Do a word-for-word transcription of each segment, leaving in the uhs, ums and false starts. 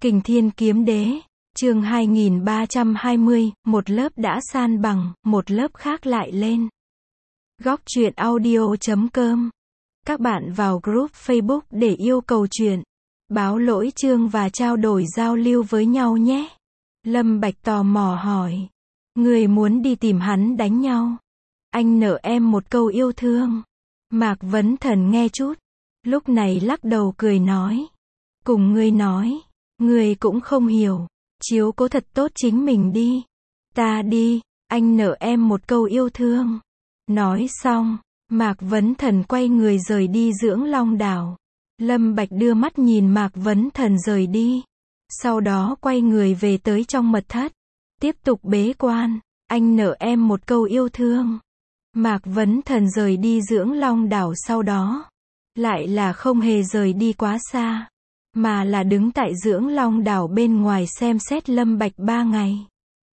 Kình Thiên Kiếm Đế, chương hai nghìn ba trăm hai mươi, một lớp đã san bằng, một lớp khác lại lên. Góc truyện audio chấm com. Các bạn vào group Facebook để yêu cầu truyện, báo lỗi chương và trao đổi giao lưu với nhau nhé. Lâm Bạch tò mò hỏi. Người muốn đi tìm hắn đánh nhau. Anh nợ em một câu yêu thương. Mạc Vấn Thần nghe chút, lúc này lắc đầu cười nói. Cùng ngươi nói, ngươi cũng không hiểu, chiếu cố thật tốt chính mình đi. Ta đi, anh nợ em một câu yêu thương. Nói xong, Mạc Vấn Thần quay người rời đi Dưỡng Long Đảo. Lâm Bạch đưa mắt nhìn Mạc Vấn Thần rời đi. Sau đó quay người về tới trong mật thất. Tiếp tục bế quan, anh nợ em một câu yêu thương. Mạc Vấn Thần rời đi Dưỡng Long Đảo sau đó. Lại là không hề rời đi quá xa. Mà là đứng tại Dưỡng Long Đảo bên ngoài xem xét Lâm Bạch ba ngày.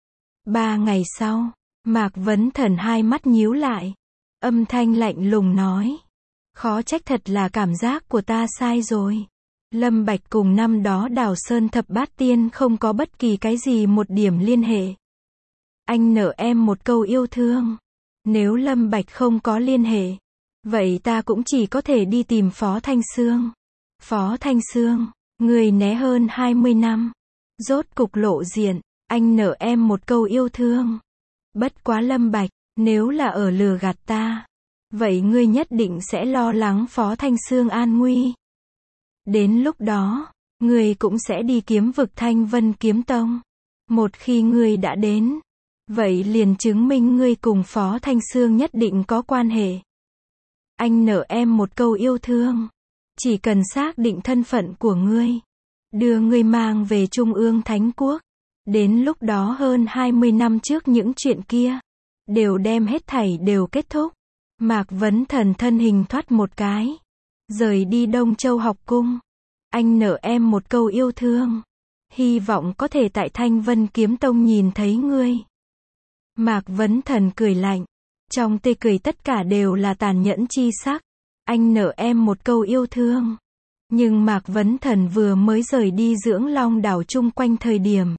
Ba ngày sau, Mạc Vấn Thần hai mắt nhíu lại. Âm thanh lạnh lùng nói. Khó trách thật là cảm giác của ta sai rồi. Lâm Bạch cùng năm đó Đào Sơn Thập Bát Tiên không có bất kỳ cái gì một điểm liên hệ. Anh nợ em một câu yêu thương. Nếu Lâm Bạch không có liên hệ, vậy ta cũng chỉ có thể đi tìm Phó Thanh Xương. Phó Thanh Xương, người né hơn hai mươi năm. Rốt cục lộ diện, anh nợ em một câu yêu thương. Bất quá Lâm Bạch, nếu là ở lừa gạt ta, vậy ngươi nhất định sẽ lo lắng Phó Thanh Xương an nguy. Đến lúc đó, ngươi cũng sẽ đi kiếm vực Thanh Vân Kiếm Tông. Một khi ngươi đã đến, vậy liền chứng minh ngươi cùng Phó Thanh Xương nhất định có quan hệ. Anh nợ em một câu yêu thương. Chỉ cần xác định thân phận của ngươi, đưa ngươi mang về Trung ương Thánh Quốc. Đến lúc đó hơn hai mươi năm trước những chuyện kia, đều đem hết thảy đều kết thúc. Mạc Vấn Thần thân hình thoát một cái, rời đi Đông Châu học cung. Anh nợ em một câu yêu thương. Hy vọng có thể tại Thanh Vân Kiếm Tông nhìn thấy ngươi. Mạc Vấn Thần cười lạnh. Trong tê cười tất cả đều là tàn nhẫn chi sắc. Anh nợ em một câu yêu thương. Nhưng Mạc Vấn Thần vừa mới rời đi Dưỡng Long Đảo chung quanh thời điểm.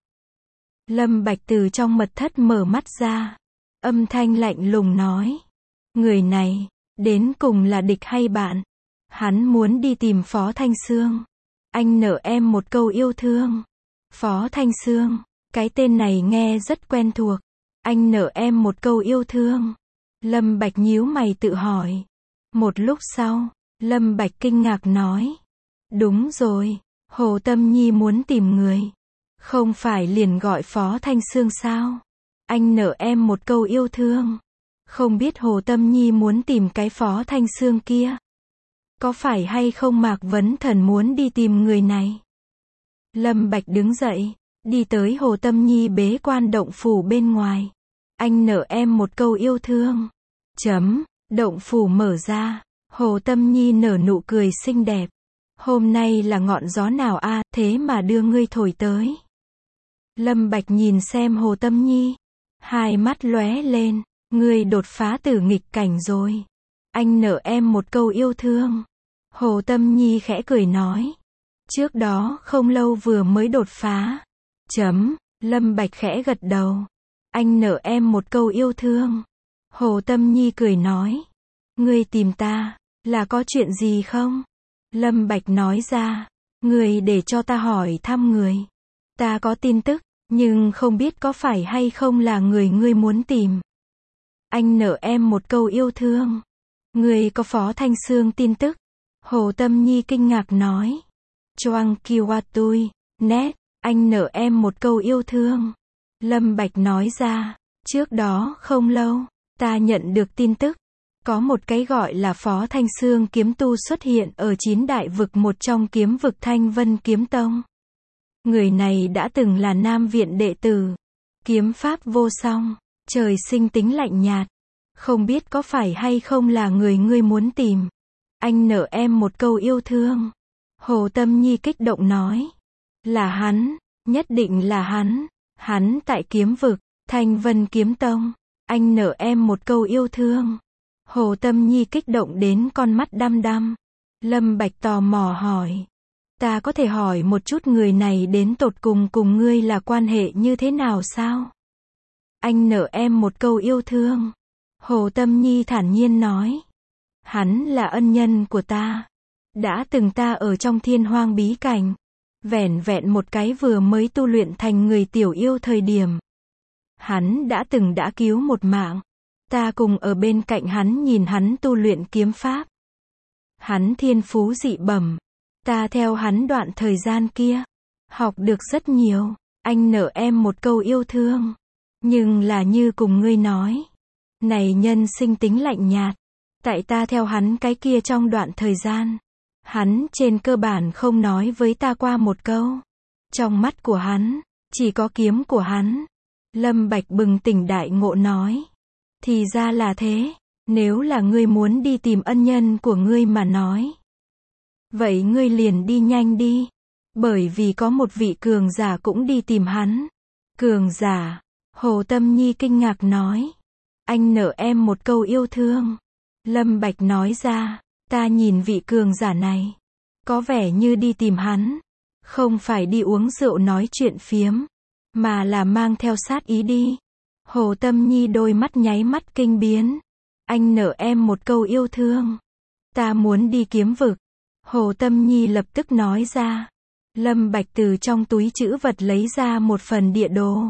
Lâm Bạch từ trong mật thất mở mắt ra. Âm thanh lạnh lùng nói. Người này, đến cùng là địch hay bạn? Hắn muốn đi tìm Phó Thanh Xương. Anh nợ em một câu yêu thương. Phó Thanh Xương, cái tên này nghe rất quen thuộc. Anh nợ em một câu yêu thương. Lâm Bạch nhíu mày tự hỏi. Một lúc sau, Lâm Bạch kinh ngạc nói. Đúng rồi, Hồ Tâm Nhi muốn tìm người. Không phải liền gọi Phó Thanh Xương sao? Anh nợ em một câu yêu thương. Không biết Hồ Tâm Nhi muốn tìm cái Phó Thanh Xương kia. Có phải hay không Mạc Vấn Thần muốn đi tìm người này? Lâm Bạch đứng dậy, đi tới Hồ Tâm Nhi bế quan động phủ bên ngoài. Anh nợ em một câu yêu thương. Chấm, động phủ mở ra. Hồ Tâm Nhi nở nụ cười xinh đẹp. Hôm nay là ngọn gió nào a, à, thế mà đưa ngươi thổi tới. Lâm Bạch nhìn xem Hồ Tâm Nhi. Hai mắt lóe lên. Ngươi đột phá tử nghịch cảnh rồi. Anh nợ em một câu yêu thương. Hồ Tâm Nhi khẽ cười nói. Trước đó không lâu vừa mới đột phá. Chấm, Lâm Bạch khẽ gật đầu. Anh nợ em một câu yêu thương. Hồ Tâm Nhi cười nói. Ngươi tìm ta, là có chuyện gì không? Lâm Bạch nói ra. Ngươi để cho ta hỏi thăm người. Ta có tin tức, nhưng không biết có phải hay không là người ngươi muốn tìm. Anh nợ em một câu yêu thương. Ngươi có Phó Thanh Xương tin tức? Hồ Tâm Nhi kinh ngạc nói. Choang kiwa tui, nét, anh nợ em một câu yêu thương. Lâm Bạch nói ra. Trước đó không lâu, ta nhận được tin tức. Có một cái gọi là Phó Thanh Xương kiếm tu xuất hiện ở chín đại vực một trong kiếm vực Thanh Vân Kiếm Tông. Người này đã từng là Nam Viện đệ tử. Kiếm pháp vô song, trời sinh tính lạnh nhạt. Không biết có phải hay không là người ngươi muốn tìm. Anh nợ em một câu yêu thương. Hồ Tâm Nhi kích động nói. Là hắn, nhất định là hắn. Hắn tại kiếm vực, Thanh Vân Kiếm Tông. Anh nợ em một câu yêu thương. Hồ Tâm Nhi kích động đến con mắt đăm đăm. Lâm Bạch tò mò hỏi. Ta có thể hỏi một chút người này đến tột cùng cùng ngươi là quan hệ như thế nào sao? Anh nợ em một câu yêu thương. Hồ Tâm Nhi thản nhiên nói. Hắn là ân nhân của ta. Đã từng ta ở trong thiên hoang bí cảnh. Vẻn vẹn một cái vừa mới tu luyện thành người tiểu yêu thời điểm. Hắn đã từng đã cứu một mạng. Ta cùng ở bên cạnh hắn nhìn hắn tu luyện kiếm pháp. Hắn thiên phú dị bẩm. Ta theo hắn đoạn thời gian kia. Học được rất nhiều. Anh nợ em một câu yêu thương. Nhưng là như cùng ngươi nói. Này nhân sinh tính lạnh nhạt. Tại ta theo hắn cái kia trong đoạn thời gian. Hắn trên cơ bản không nói với ta qua một câu. Trong mắt của hắn, chỉ có kiếm của hắn. Lâm Bạch bừng tỉnh đại ngộ nói. Thì ra là thế. Nếu là ngươi muốn đi tìm ân nhân của ngươi mà nói. Vậy ngươi liền đi nhanh đi. Bởi vì có một vị cường giả cũng đi tìm hắn. Cường giả. Hồ Tâm Nhi kinh ngạc nói. Anh nợ em một câu yêu thương. Lâm Bạch nói ra. Ta nhìn vị cường giả này. Có vẻ như đi tìm hắn. Không phải đi uống rượu nói chuyện phiếm. Mà là mang theo sát ý đi. Hồ Tâm Nhi đôi mắt nháy mắt kinh biến. Anh nợ em một câu yêu thương. Ta muốn đi kiếm vực. Hồ Tâm Nhi lập tức nói ra. Lâm Bạch từ trong túi trữ vật lấy ra một phần địa đồ.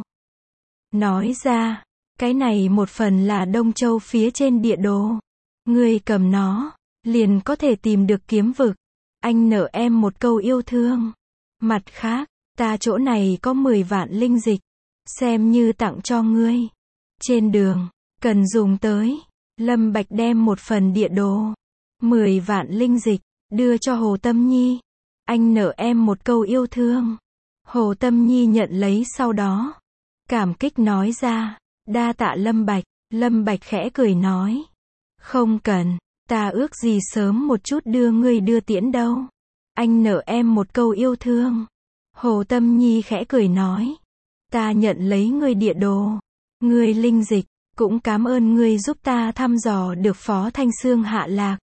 Nói ra. Cái này một phần là Đông Châu phía trên địa đồ. Ngươi cầm nó. Liền có thể tìm được kiếm vực. Anh nợ em một câu yêu thương. Mặt khác, ta chỗ này có mười vạn linh dịch. Xem như tặng cho ngươi. Trên đường, cần dùng tới. Lâm Bạch đem một phần địa đồ. mười vạn linh dịch. Đưa cho Hồ Tâm Nhi. Anh nợ em một câu yêu thương. Hồ Tâm Nhi nhận lấy sau đó. Cảm kích nói ra. Đa tạ Lâm Bạch. Lâm Bạch khẽ cười nói. Không cần. Ta ước gì sớm một chút đưa ngươi đưa tiễn đâu. Anh nợ em một câu yêu thương. Hồ Tâm Nhi khẽ cười nói. Ta nhận lấy ngươi địa đồ. Ngươi linh dịch. Cũng cảm ơn ngươi giúp ta thăm dò được Phó Thanh Xương hạ lạc.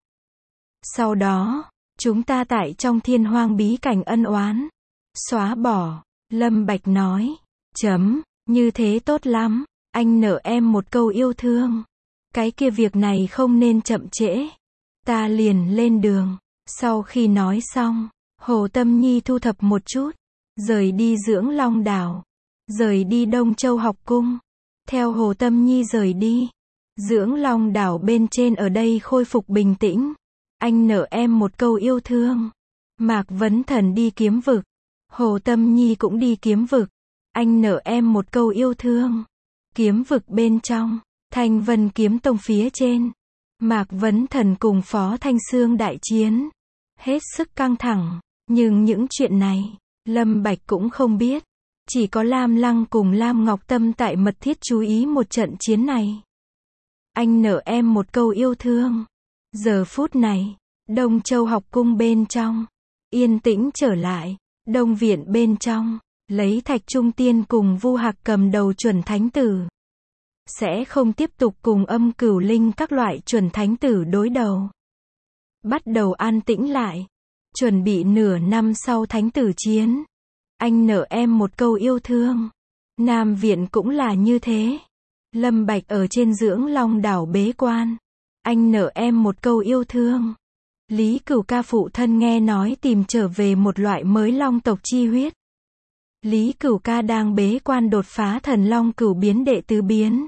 Sau đó, chúng ta tại trong thiên hoang bí cảnh ân oán. Xóa bỏ. Lâm Bạch nói. Chấm. Như thế tốt lắm. Anh nợ em một câu yêu thương. Cái kia việc này không nên chậm trễ. Ta liền lên đường. Sau khi nói xong, Hồ Tâm Nhi thu thập một chút. Rời đi Dưỡng Long đảo. Rời đi Đông Châu học cung. Theo Hồ Tâm Nhi rời đi. Dưỡng Long đảo bên trên ở đây khôi phục bình tĩnh. Anh nợ em một câu yêu thương. Mạc Vấn Thần đi kiếm vực. Hồ Tâm Nhi cũng đi kiếm vực. Anh nợ em một câu yêu thương. Kiếm vực bên trong. Thanh Vân Kiếm Tông phía trên. Mạc Vấn Thần cùng Phó Thanh Xương đại chiến. Hết sức căng thẳng. Nhưng những chuyện này, Lâm Bạch cũng không biết. Chỉ có Lam Lăng cùng Lam Ngọc Tâm tại mật thiết chú ý một trận chiến này. Anh nợ em một câu yêu thương. Giờ phút này, Đông Châu học cung bên trong. Yên tĩnh trở lại. Đông viện bên trong. Lấy Thạch Trung Tiên cùng Vu Hạc cầm đầu chuẩn thánh tử. Sẽ không tiếp tục cùng Âm Cửu Linh các loại chuẩn thánh tử đối đầu. Bắt đầu an tĩnh lại. Chuẩn bị nửa năm sau thánh tử chiến. Anh nợ em một câu yêu thương. Nam viện cũng là như thế. Lâm Bạch ở trên Dưỡng Long đảo bế quan. Anh nợ em một câu yêu thương. Lý Cửu ca phụ thân nghe nói tìm trở về một loại mới long tộc chi huyết. Lý Cửu ca đang bế quan đột phá thần long cửu biến đệ tứ biến.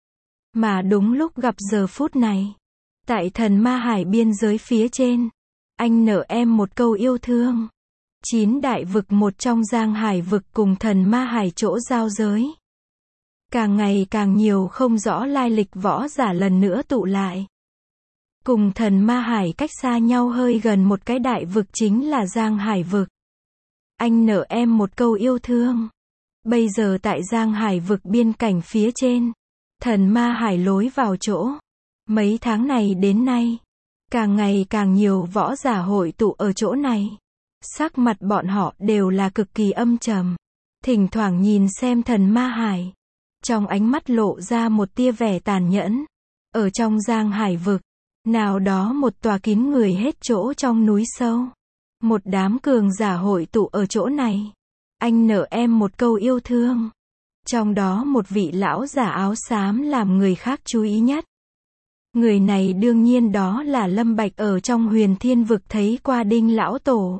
Mà đúng lúc gặp giờ phút này. Tại thần ma hải biên giới phía trên. Anh nợ em một câu yêu thương. Chín đại vực một trong Giang Hải vực cùng thần ma hải chỗ giao giới. Càng ngày càng nhiều không rõ lai lịch võ giả lần nữa tụ lại. Cùng thần ma hải cách xa nhau hơi gần một cái đại vực chính là Giang Hải vực. Anh nợ em một câu yêu thương. Bây giờ tại Giang Hải vực biên cảnh phía trên. Thần ma hải lối vào chỗ. Mấy tháng này đến nay. Càng ngày càng nhiều võ giả hội tụ ở chỗ này. Sắc mặt bọn họ đều là cực kỳ âm trầm. Thỉnh thoảng nhìn xem thần ma hải. Trong ánh mắt lộ ra một tia vẻ tàn nhẫn. Ở trong Giang Hải vực. Nào đó một tòa kín người hết chỗ trong núi sâu. Một đám cường giả hội tụ ở chỗ này. Anh nợ em một câu yêu thương. Trong đó một vị lão giả áo xám làm người khác chú ý nhất. Người này đương nhiên đó là Lâm Bạch ở trong Huyền Thiên Vực thấy qua Đinh lão tổ.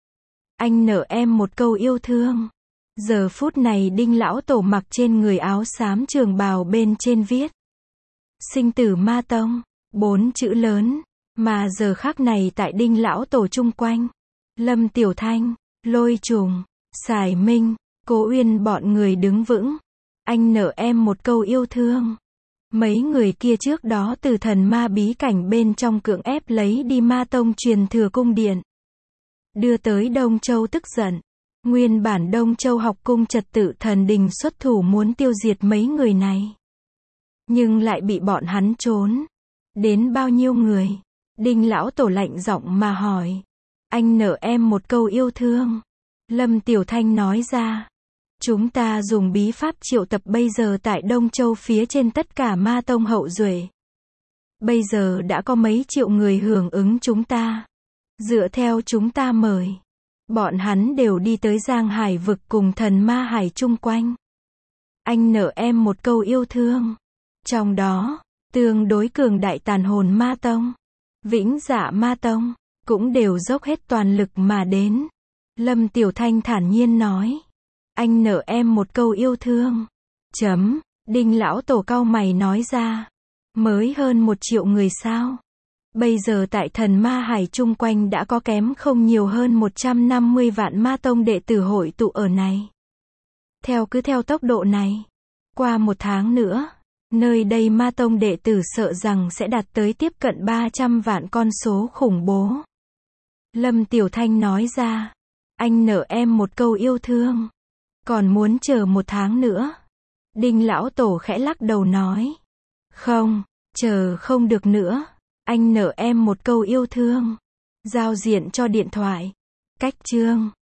Anh nợ em một câu yêu thương. Giờ phút này Đinh lão tổ mặc trên người áo xám trường bào bên trên viết Sinh tử ma tông, bốn chữ lớn, mà giờ khắc này tại Đinh lão tổ chung quanh, Lâm Tiểu Thanh, Lôi Trùng, Sải Minh, Cố Uyên bọn người đứng vững. Anh nợ em một câu yêu thương. Mấy người kia trước đó từ thần ma bí cảnh bên trong cưỡng ép lấy đi ma tông truyền thừa cung điện, đưa tới Đông Châu tức giận. Nguyên bản Đông Châu học cung trật tự thần đình xuất thủ muốn tiêu diệt mấy người này. Nhưng lại bị bọn hắn trốn. Đến bao nhiêu người? Đinh lão tổ lạnh giọng mà hỏi. Anh nợ em một câu yêu thương. Lâm Tiểu Thanh nói ra. Chúng ta dùng bí pháp triệu tập bây giờ tại Đông Châu phía trên tất cả ma tông hậu duệ. Bây giờ đã có mấy triệu người hưởng ứng chúng ta. Dựa theo chúng ta mời. Bọn hắn đều đi tới Giang Hải vực cùng thần ma hải chung quanh. Anh nợ em một câu yêu thương. Trong đó, tương đối cường đại tàn hồn ma tông, vĩnh dạ ma tông, cũng đều dốc hết toàn lực mà đến. Lâm Tiểu Thanh thản nhiên nói. Anh nợ em một câu yêu thương. Chấm, Đinh lão tổ cau mày nói ra. Mới hơn một triệu người sao? Bây giờ tại thần ma hải chung quanh đã có kém không nhiều hơn một trăm năm mươi vạn ma tông đệ tử hội tụ ở này. Theo cứ theo tốc độ này, qua một tháng nữa, nơi đây ma tông đệ tử sợ rằng sẽ đạt tới tiếp cận ba trăm vạn con số khủng bố. Lâm Tiểu Thanh nói ra. Anh nợ em một câu yêu thương. Còn muốn chờ một tháng nữa. Đinh lão tổ khẽ lắc đầu nói. Không, chờ không được nữa. Anh nợ em một câu yêu thương. Giao diện cho điện thoại. Cách chương.